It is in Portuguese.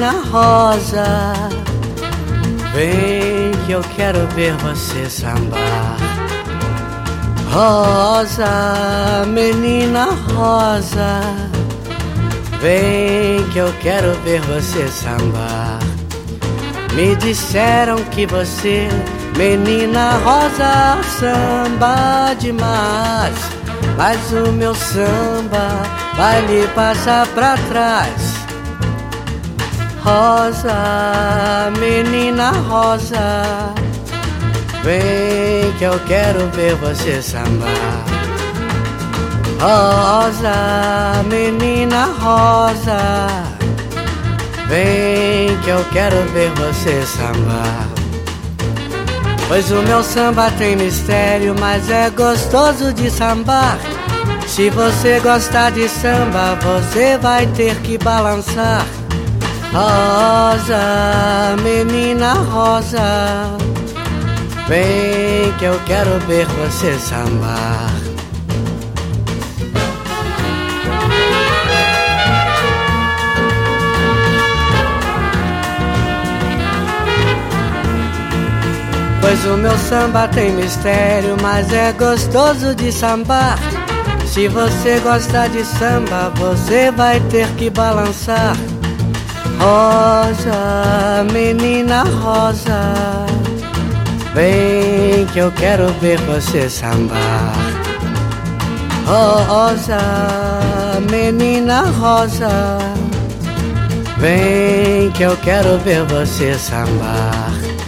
menina rosa, vem que eu quero ver você sambar. Rosa, menina rosa, vem que eu quero ver você sambar. Me disseram que você, menina rosa, samba demais, mas o meu samba vai lhe passar pra trás. Rosa, menina rosa, vem que eu quero ver você sambar. Rosa, menina rosa, vem que eu quero ver você sambar. Pois o meu samba tem mistério, mas é gostoso de sambar. Se você gostar de samba, você vai ter que balançar. Rosa, menina rosa, vem que eu quero ver você sambar. Pois o meu samba tem mistério, mas é gostoso de sambar. Se você gostar de samba, você vai ter que balançar. Rosa, menina rosa, vem que eu quero ver você sambar. Rosa, menina rosa, vem que eu quero ver você sambar.